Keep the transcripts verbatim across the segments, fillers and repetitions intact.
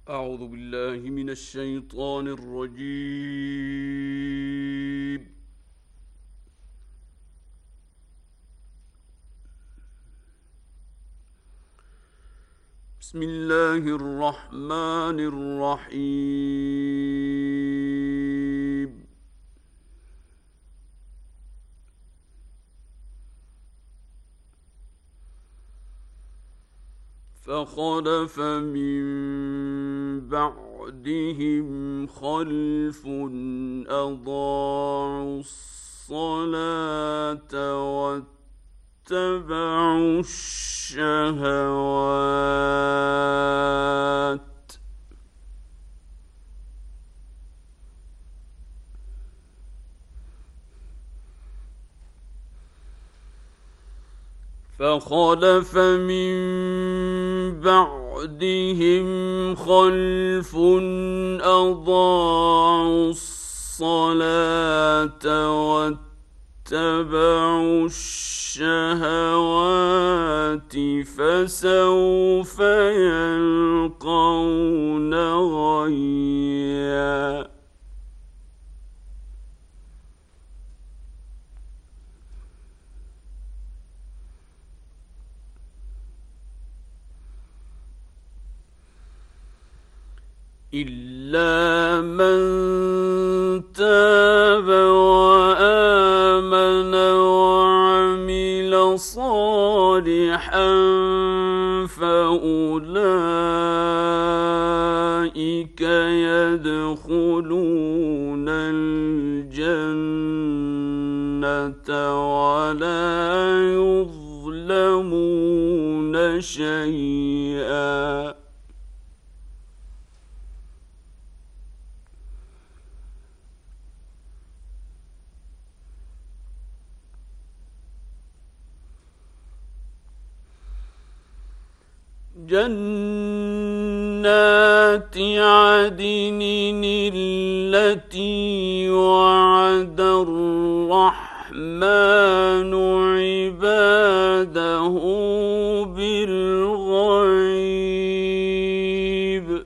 أعوذ بالله من الشيطان الرجيم. بسم الله الرحمن الرحيم. فخلف من بعدهم خلف أضاعوا الصلاة واتبعوا الشهوات فخلف من بعدهم خلف أضاعوا الصلاة واتبعوا الشهوات فسوف يلقون غيا. إلا من تاب وآمن وعمل صالحا فأولئك يدخلون الجنة ولا يظلمون شيئا. جنات عدن التي وعد الرحمن عباده بالغيب.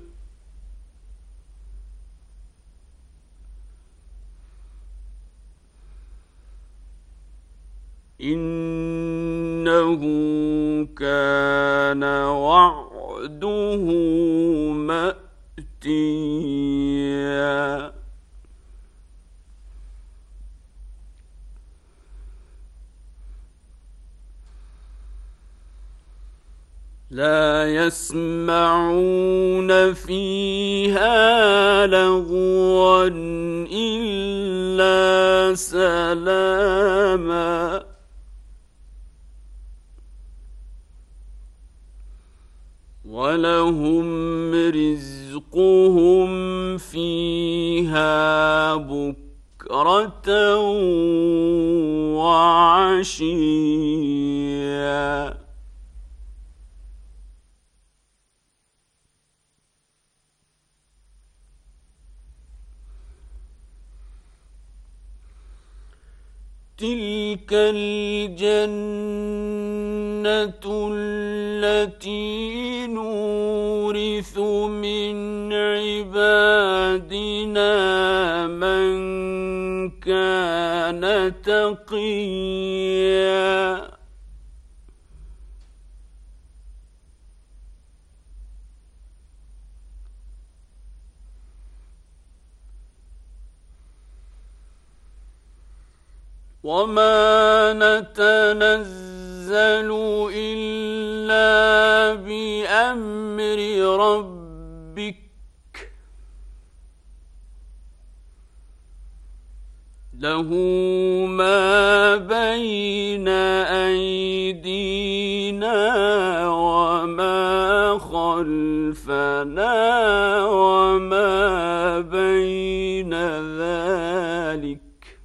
إنه كان وعده مأتيا. لا يسمعون فيها لغوا إلا سلاما ولهم رزقهم فيها بكرة وعشيا. تلك الجنة التي نورث من عبادنا من كان تقيا. وما نتنزل إلا بأمر ربك له ما بين أيدينا وما خلفنا وما بين ذلك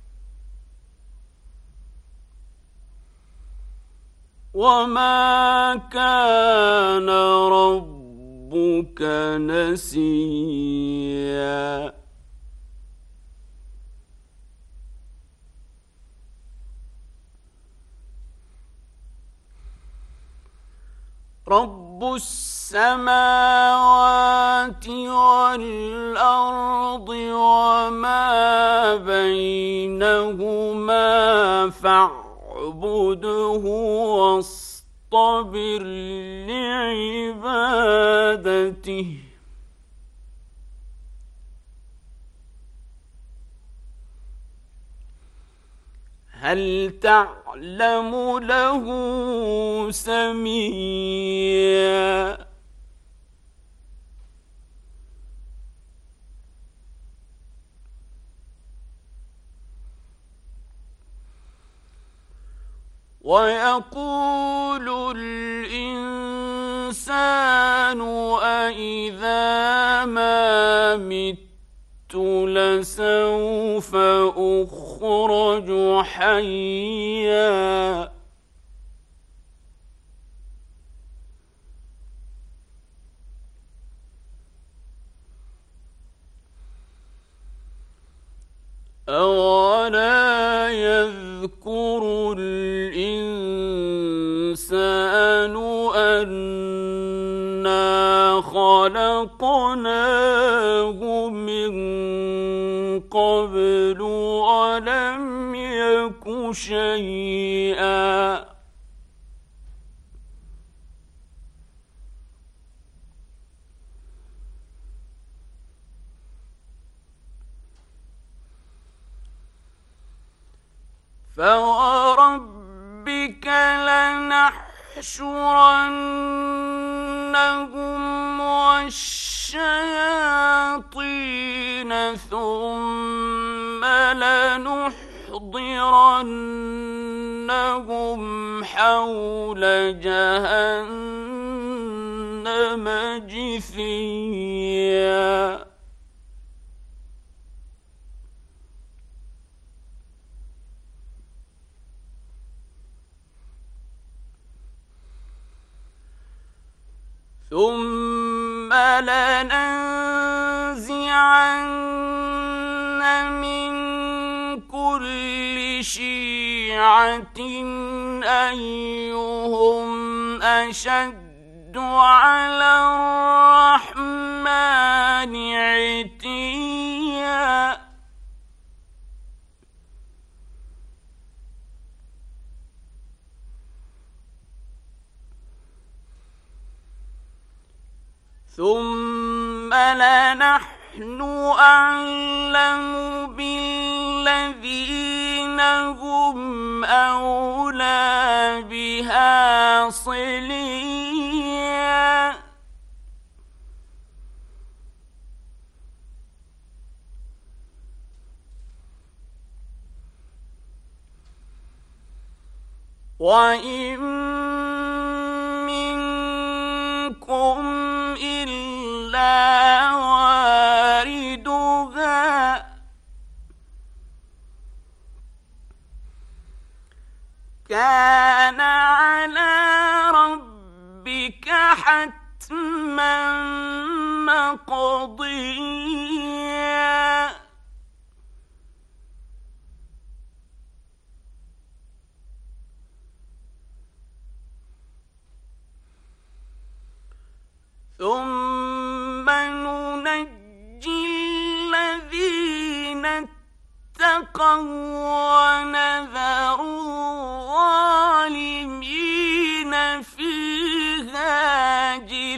وما كان ربك نسيا. رب السماوات فاعبده واصطبر لعبادته هل تعلم له سميا ويقول الإنسان أإذا ما مت لسوف أخرج حيا أولا يذكر الإنسان أنا خلقناه من قبل ولم يك شيئا فوربك لنحشرنهم والشياطين ثم لنحضرنهم حول جهنم جثيا ثم لننزعن من كل شيعة أيهم أشد على الرحمن عتيا ثم لنحن أعلم بالذين هم أولى بها صليا وإن منكم إلا واردها كان على ربك حتما مقضيا ثم ننجي الذين اتقوا ونذر الظالمين فيها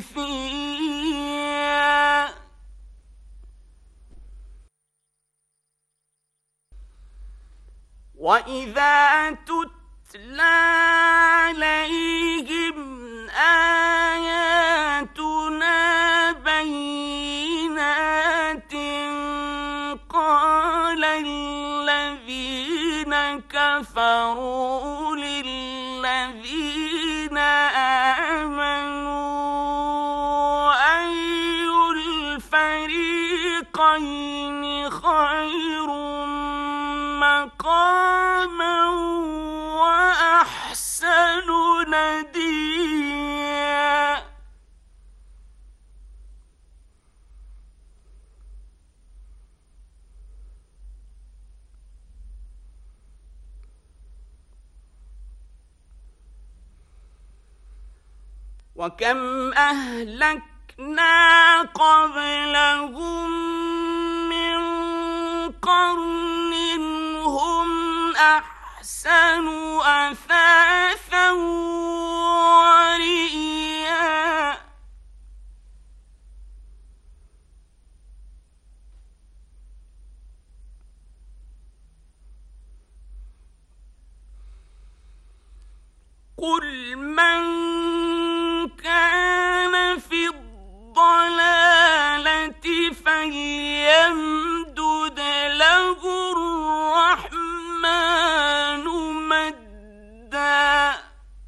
جثيا وإذا تتلى عليهم آياتنا بينات قال الذين كفروا للذين آمنوا أي الفريقين خير مقاما وأحسن نديا وكم أهلكنا قبلهم من قرن هم أحسن أثاثا قل من كان في الضلالة فليمدد له الرحمن مدا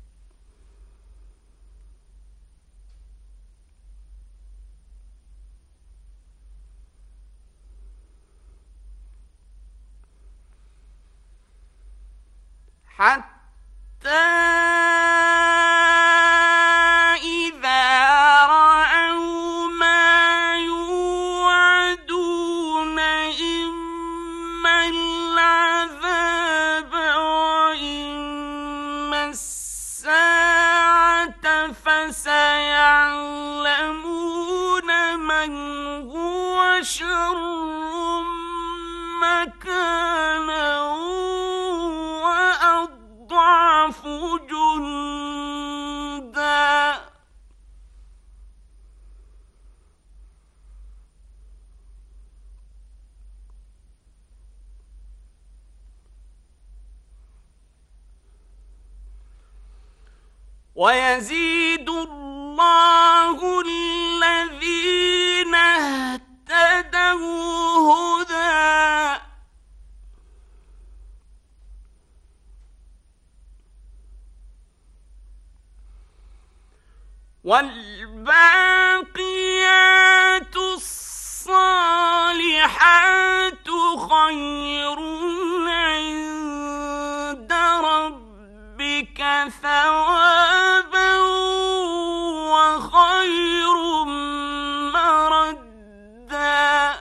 حتى إذا رأوا ما يوعدون إما العذاب وإما الساعة فسيعلمون من هو شر مكانا وأضعف جندا ويزيد الله الذين اهتدوا هدى والباقيات الصالحات خير عند ربك ثوابا وخير مردا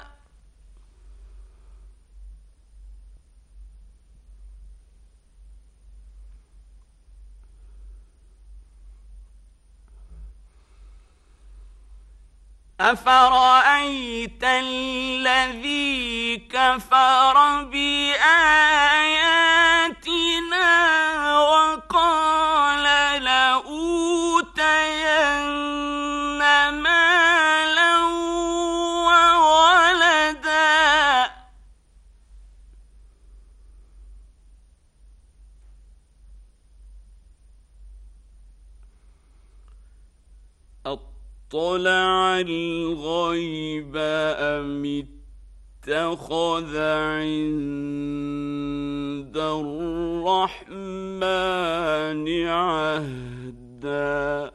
أفرأيت الذي كفر بآياتنا وقال لأوتين مالا وولدا أطلع الغيب أم اتخذ عند الرحمن عهدا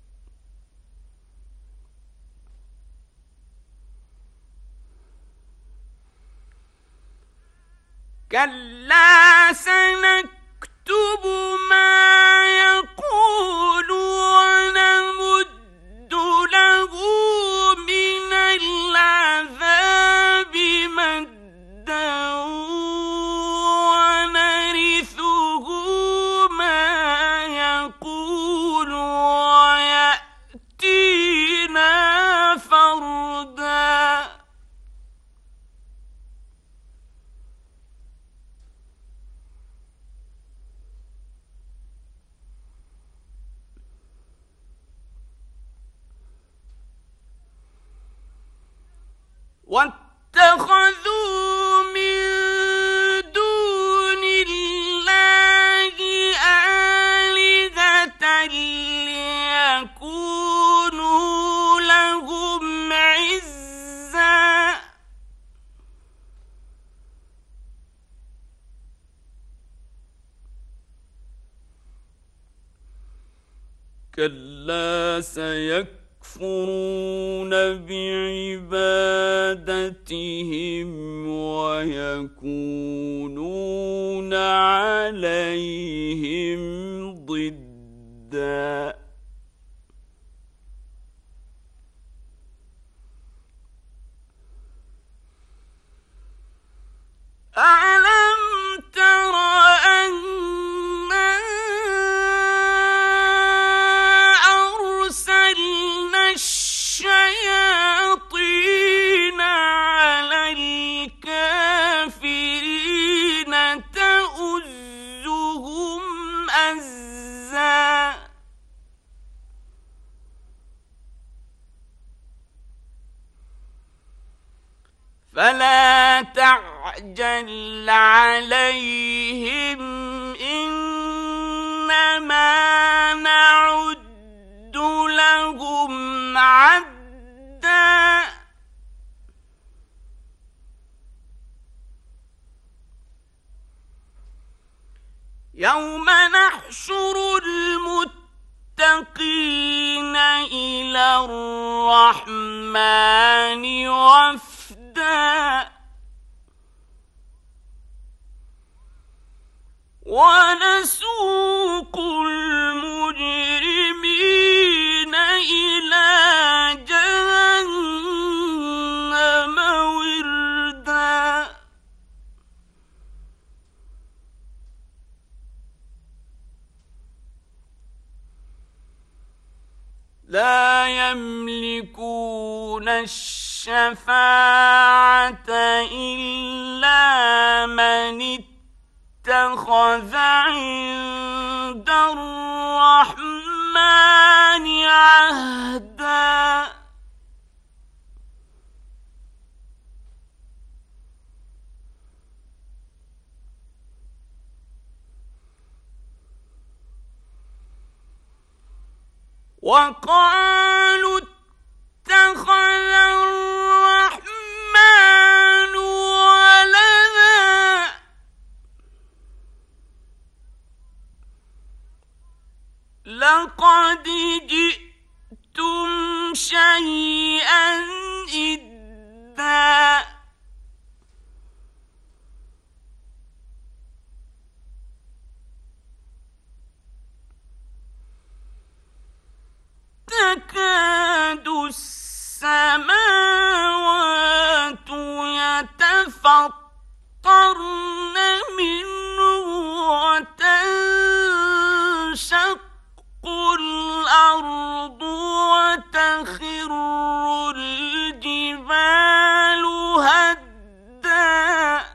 كلا سنكتب ما يقول ونمد له من العذاب مدا ونرثه ما يقول ويأتينا فردا واتخذوا من دون الله آلهة ليكونوا لهم عزا كلا سيكفرون يكفرون بعبادتهم ويكونون عليهم ضدا ألم تر أنا أرسلنا الشياطين على الكافرين تؤزهم أزا فلا تعجل عليهم إنما يوم نحشر المتقين إلى الرحمن وفدا ونسوق المجرمين إلى جهنم وردا لا يملكون الشفاعة إلا من اتخذ عند الرحمن عهدا وقالوا اتخذ الرحمن ولدا لقد جئتم شيئا إدا تكاد السماوات يتفطرن منه وتنشق الأرض وتخر الجبال هدا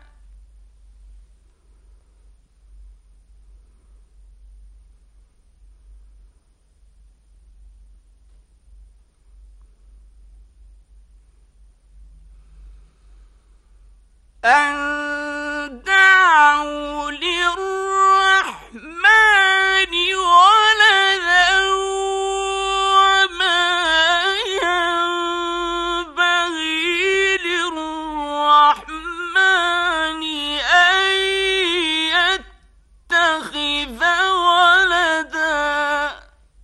أن دعوا للرحمن ولدا وما ينبغي للرحمن أن يتخذ ولدا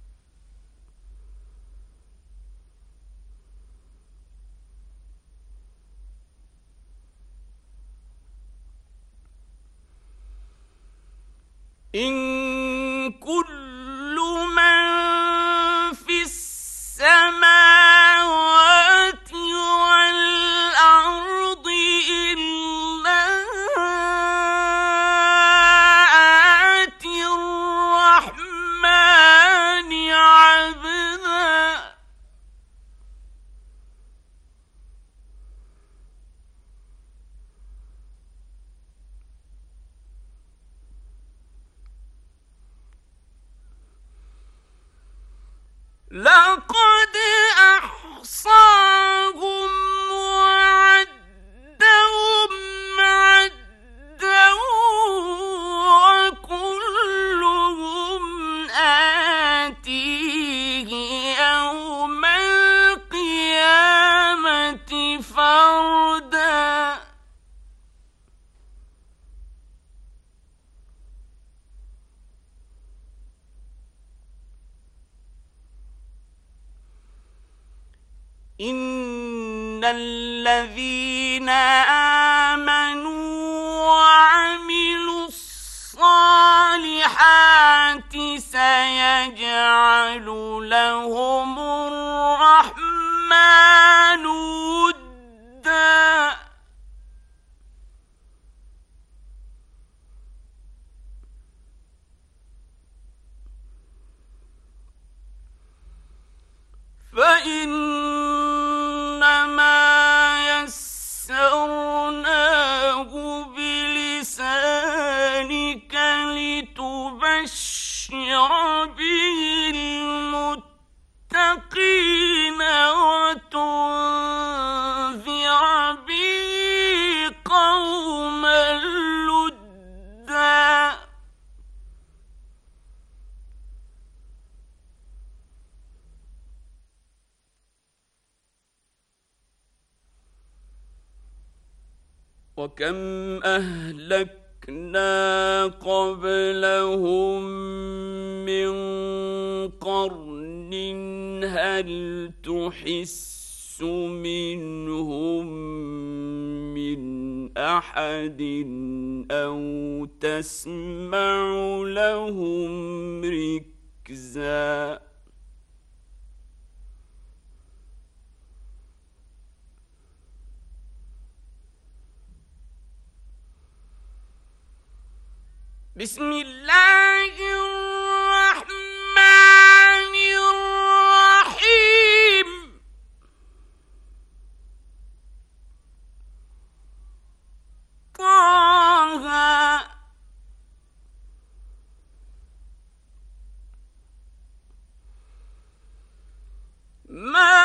إن كل من في السماوات والأرض إلا آتي الرحمن عبدا لقد أحصاهم وعدهم عدا وكلهم آتيه يوم القيامة فردا إن الذين آمنوا وعملوا الصالحات سيجعل لهم الرحمن ودا فإنما يسرناه بلسانك لتبشر به المتقين وتنذر به قوما لدا وكم أهلكنا أهلكنا قبلهم من قرن هل تحس منهم من أحد أو تسمع لهم ركزا بسم الله الرحمن الرحيم طه ما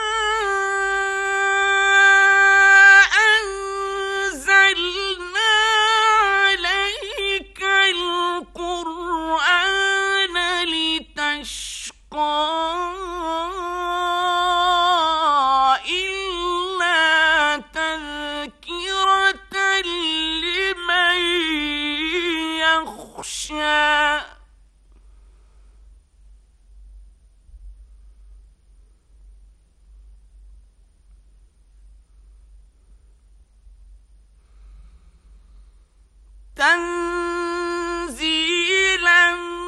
تنزيلا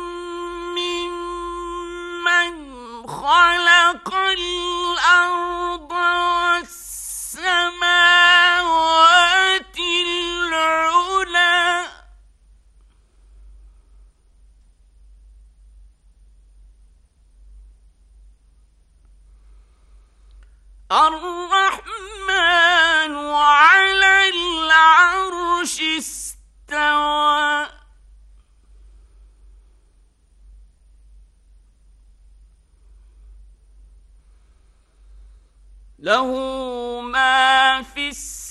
ممن خلق الأرض والسماوات العلى الرحمن على العرش استوى له ما في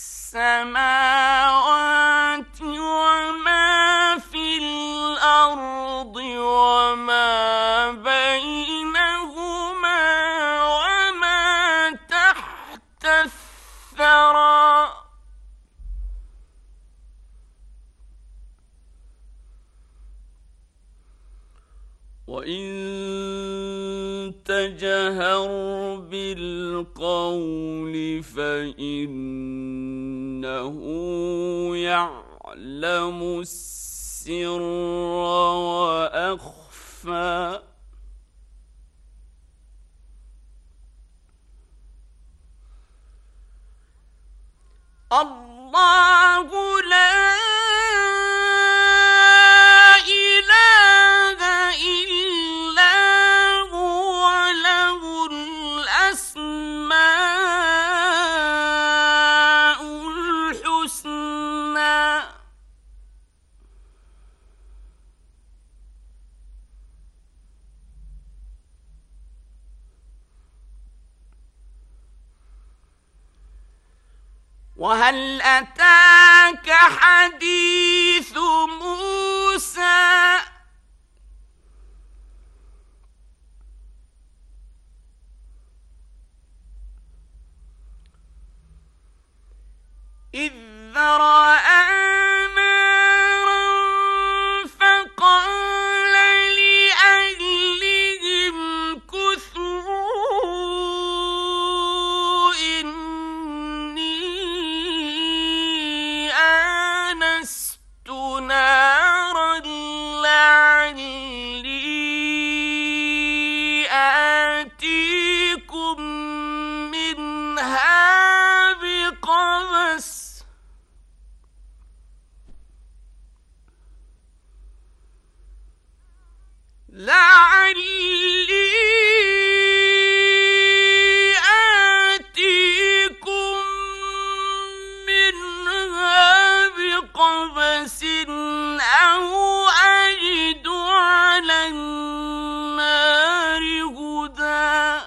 السماوات وما في الأرض وما بينهما وما تحت الثرى وإن تجهر بالقول فإنه يعلم السر وأخفى الله لا وهل أتاك حديث موسى إذ رأى نارا فقال لأهلهم كثوا إني آنست نارا لعلي آتيكم منها بقبس لعلي آتيكم منها بقبس أو أجد على النار هدى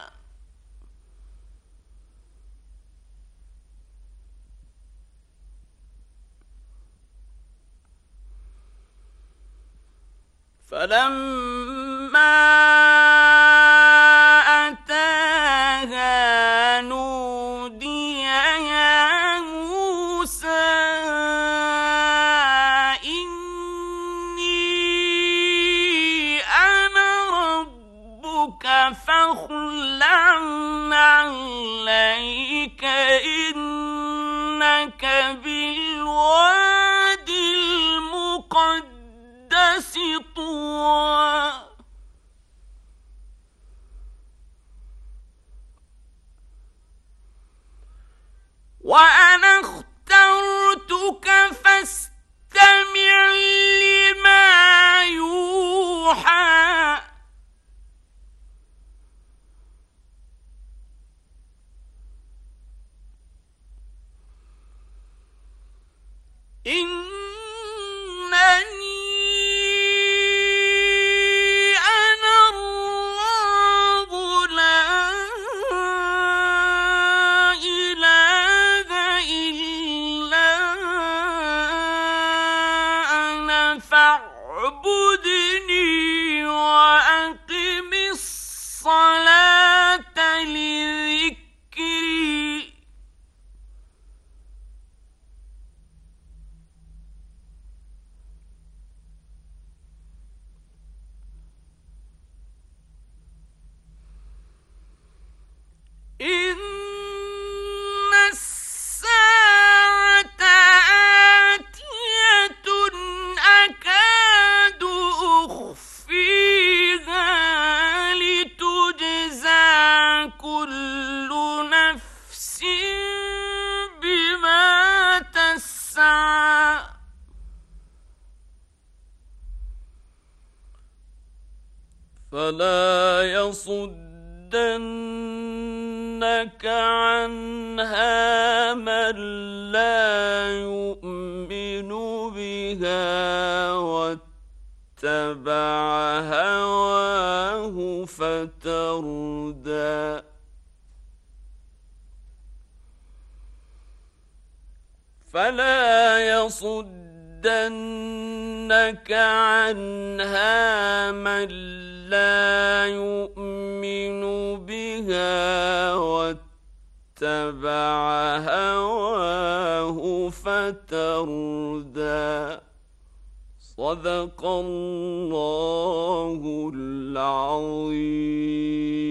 فلما أتاها نودي يا موسى إنك بالواد المقدس طوى وأنا اخترتك فاستمع لما يوحى إنني أنا الله لا إله إلا أنا فاعبدني وأقم الصلاة لذكري إن الساعة آتية أكاد أخفيها لتجزى كل نفس بما تسعى فلا يصدنك عنها من لا يؤمن بها واتبع هواه فتردى فلا يصدنك عنها من لا يؤمن بها واتبع هواه فتردى صدق الله العظيم.